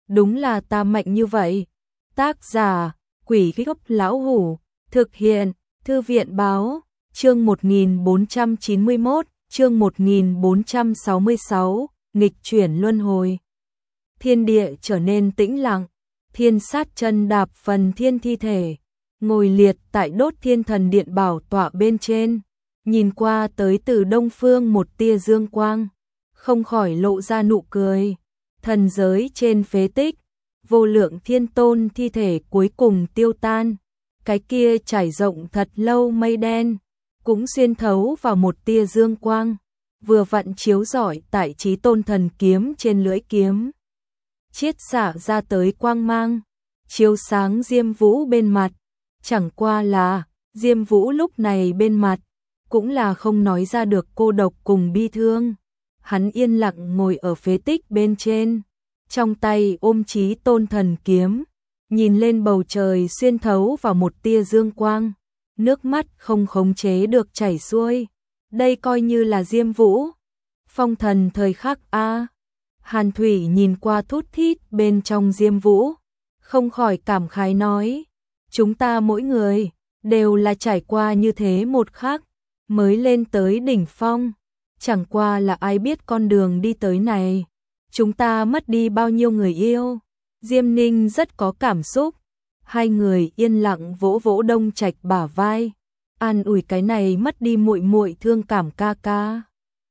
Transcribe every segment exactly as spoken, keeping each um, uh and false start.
đúng là ta mạnh như vậy. Tác giả, Quỷ Gốc Lão Hủ, thực hiện, Thư viện Báo, chương một nghìn bốn trăm chín mươi mốt, chương một nghìn bốn trăm sáu mươi sáu, nghịch chuyển luân hồi. Thiên địa trở nên tĩnh lặng, Thiên Sát chân đạp phần thiên thi thể, ngồi liệt tại đốt thiên thần điện bảo tọa bên trên, nhìn qua tới từ đông phương một tia dương quang, không khỏi lộ ra nụ cười. Thần giới trên phế tích, vô lượng thiên tôn thi thể cuối cùng tiêu tan, cái kia trải rộng thật lâu mây đen, cũng xuyên thấu vào một tia dương quang, vừa vặn chiếu rọi tại Chí Tôn thần kiếm trên lưỡi kiếm. Chiết xạ ra tới quang mang, chiếu sáng Diêm Vũ bên mặt, chẳng qua là, Diêm Vũ lúc này bên mặt, cũng là không nói ra được cô độc cùng bi thương. Hắn yên lặng ngồi ở phế tích bên trên, trong tay ôm Chí Tôn thần kiếm, nhìn lên bầu trời xuyên thấu vào một tia dương quang, nước mắt không khống chế được chảy xuôi. Đây coi như là Diêm Vũ, phong thần thời khắc a. Hàn Thủy nhìn qua thút thít bên trong Diêm Vũ, không khỏi cảm khái nói, chúng ta mỗi người đều là trải qua như thế một khắc mới lên tới đỉnh phong, chẳng qua là ai biết con đường đi tới này, chúng ta mất đi bao nhiêu người yêu. Diêm Ninh rất có cảm xúc, hai người yên lặng vỗ vỗ Đông Trạch bả vai, an ủi cái này mất đi muội muội thương cảm ca ca.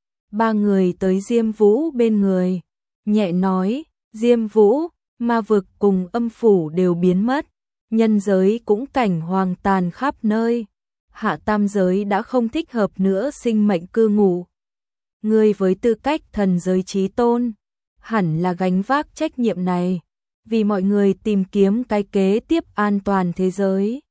Ba người tới Diêm Vũ bên người, nhẹ nói, Diêm Vũ, ma vực cùng âm phủ đều biến mất, nhân giới cũng cảnh hoàng tàn khắp nơi, hạ tam giới đã không thích hợp nữa sinh mệnh cư ngụ. Ngươi với tư cách thần giới Chí Tôn, hẳn là gánh vác trách nhiệm này, vì mọi người tìm kiếm cái kế tiếp an toàn thế giới.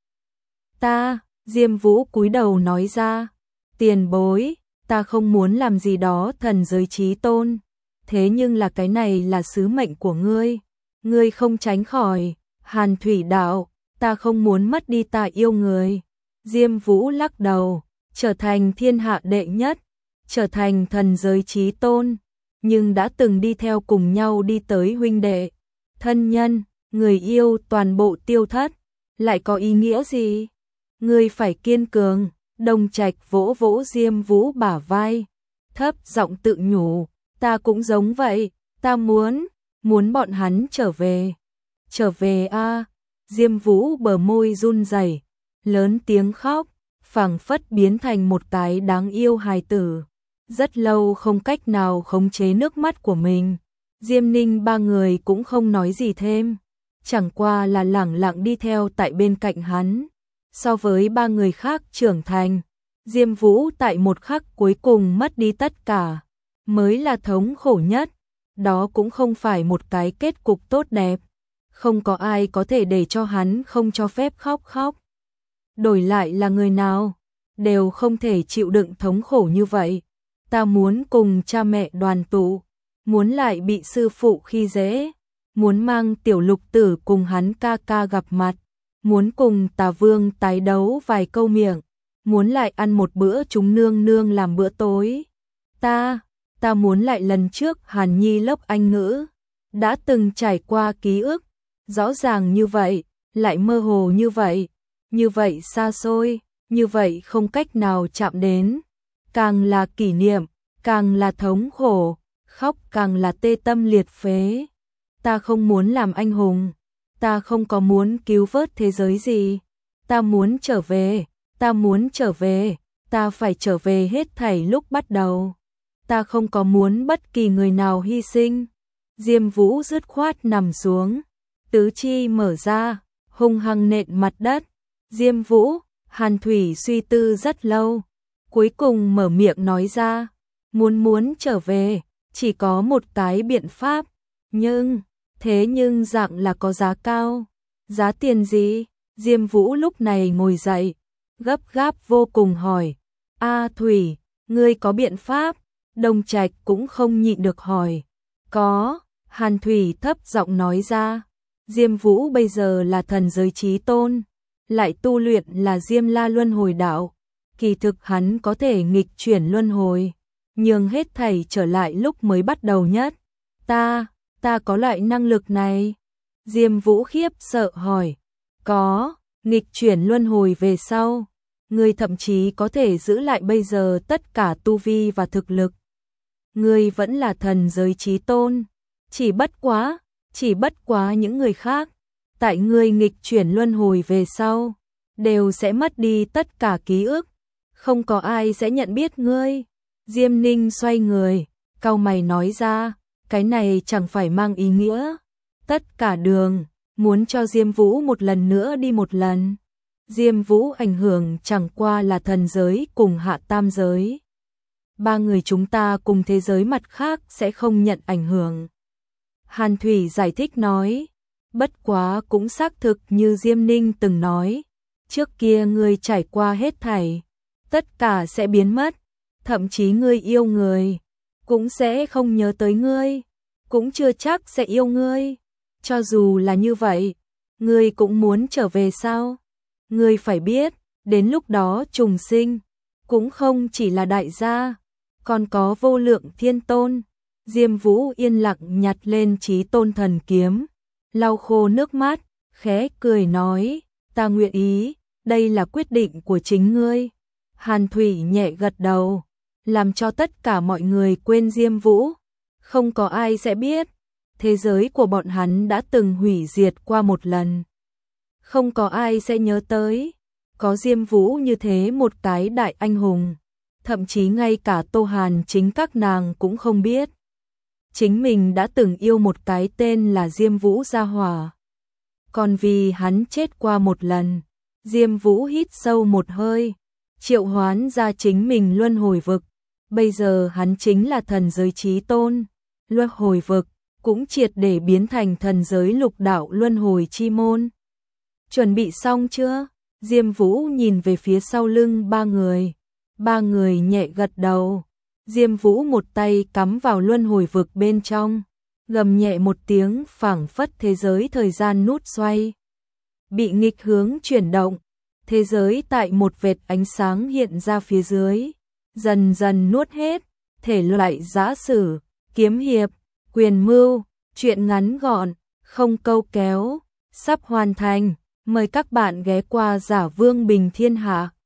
Ta, Diêm Vũ cúi đầu nói ra, tiền bối, ta không muốn làm gì đó thần giới Chí Tôn, thế nhưng là cái này là sứ mệnh của ngươi, ngươi không tránh khỏi. Hàn Thủy đạo, ta không muốn mất đi ta yêu người. Diêm Vũ lắc đầu, trở thành thiên hạ đệ nhất, trở thành thần giới Chí Tôn, nhưng đã từng đi theo cùng nhau đi tới huynh đệ, thân nhân, người yêu toàn bộ tiêu thất, lại có ý nghĩa gì? Ngươi phải kiên cường. Đông Trạch vỗ vỗ Diêm Vũ bả vai, thấp giọng tự nhủ, ta cũng giống vậy, ta muốn, muốn bọn hắn trở về. Trở về a. À. Diêm Vũ bờ môi run rẩy, lớn tiếng khóc, phảng phất biến thành một cái đáng yêu hài tử, rất lâu không cách nào khống chế nước mắt của mình. Diêm Ninh ba người cũng không nói gì thêm, chẳng qua là lẳng lặng đi theo tại bên cạnh hắn. So với ba người khác trưởng thành, Diêm Vũ tại một khắc cuối cùng mất đi tất cả, mới là thống khổ nhất. Đó cũng không phải một cái kết cục tốt đẹp, không có ai có thể để cho hắn không cho phép khóc khóc. Đổi lại là người nào, đều không thể chịu đựng thống khổ như vậy. Ta muốn cùng cha mẹ đoàn tụ, muốn lại bị sư phụ khi dễ, muốn mang tiểu lục tử cùng hắn ca ca gặp mặt, muốn cùng Tà Vương tái đấu vài câu miệng, muốn lại ăn một bữa chúng nương nương làm bữa tối. Ta, ta muốn lại lần trước Hàn Nhi lớp Anh ngữ, đã từng trải qua ký ức, rõ ràng như vậy, lại mơ hồ như vậy, như vậy xa xôi, như vậy không cách nào chạm đến. Càng là kỷ niệm, càng là thống khổ, khóc càng là tê tâm liệt phế. Ta không muốn làm anh hùng, ta không có muốn cứu vớt thế giới gì, ta muốn trở về, ta muốn trở về, ta phải trở về hết thảy lúc bắt đầu. Ta không có muốn bất kỳ người nào hy sinh. Diêm Vũ dứt khoát nằm xuống, tứ chi mở ra, hung hăng nện mặt đất. Diêm Vũ, Hàn Thủy suy tư rất lâu, cuối cùng mở miệng nói ra, muốn muốn trở về, chỉ có một cái biện pháp, nhưng, thế nhưng dạng là có giá cao. Giá tiền gì? Diêm Vũ lúc này ngồi dậy, gấp gáp vô cùng hỏi, A Thủy, ngươi có biện pháp? Đông Trạch cũng không nhịn được hỏi, có. Hàn Thủy thấp giọng nói ra, Diêm Vũ bây giờ là thần giới Chí Tôn, lại tu luyện là Diêm La Luân Hồi đạo, kỳ thực hắn có thể nghịch chuyển luân hồi, nhường hết thảy trở lại lúc mới bắt đầu nhất. Ta, Ta có loại năng lực này. Diêm Vũ khiếp sợ hỏi. Có, nghịch chuyển luân hồi về sau. Ngươi thậm chí có thể giữ lại bây giờ tất cả tu vi và thực lực. Ngươi vẫn là thần giới chí tôn. Chỉ bất quá, chỉ bất quá những người khác. Tại ngươi nghịch chuyển luân hồi về sau, đều sẽ mất đi tất cả ký ức. Không có ai sẽ nhận biết ngươi. Diêm Ninh xoay người, cau mày nói ra, cái này chẳng phải mang ý nghĩa. Tất cả đường, muốn cho Diêm Vũ một lần nữa đi một lần. Diêm Vũ ảnh hưởng chẳng qua là thần giới cùng hạ tam giới. Ba người chúng ta cùng thế giới mặt khác sẽ không nhận ảnh hưởng. Hàn Thủy giải thích nói, bất quá cũng xác thực như Diêm Ninh từng nói, trước kia ngươi trải qua hết thảy, tất cả sẽ biến mất, thậm chí ngươi yêu người, cũng sẽ không nhớ tới ngươi, cũng chưa chắc sẽ yêu ngươi. Cho dù là như vậy, ngươi cũng muốn trở về sao? Ngươi phải biết, đến lúc đó trùng sinh, cũng không chỉ là đại gia, còn có vô lượng thiên tôn. Diêm Vũ yên lặng nhặt lên Chí Tôn thần kiếm, lau khô nước mắt, khẽ cười nói, ta nguyện ý, đây là quyết định của chính ngươi. Hàn Thủy nhẹ gật đầu, làm cho tất cả mọi người quên Diêm Vũ. Không có ai sẽ biết, thế giới của bọn hắn đã từng hủy diệt qua một lần. Không có ai sẽ nhớ tới, có Diêm Vũ như thế một cái đại anh hùng. Thậm chí ngay cả Tô Hàn chính các nàng cũng không biết. Chính mình đã từng yêu một cái tên là Diêm Vũ gia hỏa. Còn vì hắn chết qua một lần, Diêm Vũ hít sâu một hơi, triệu hoán ra chính mình luân hồi vực. Bây giờ hắn chính là thần giới chí tôn. Luân hồi vực cũng triệt để biến thành thần giới lục đạo luân hồi chi môn. Chuẩn bị xong chưa? Diêm Vũ nhìn về phía sau lưng ba người. Ba người nhẹ gật đầu. Diêm Vũ một tay cắm vào luân hồi vực bên trong, gầm nhẹ một tiếng, phảng phất thế giới thời gian nút xoay. Bị nghịch hướng chuyển động, thế giới tại một vệt ánh sáng hiện ra phía dưới, dần dần nuốt hết, thể loại giã sử, kiếm hiệp, quyền mưu, truyện ngắn gọn, không câu kéo, sắp hoàn thành. Mời các bạn ghé qua Giả Vương Bình Thiên Hạ.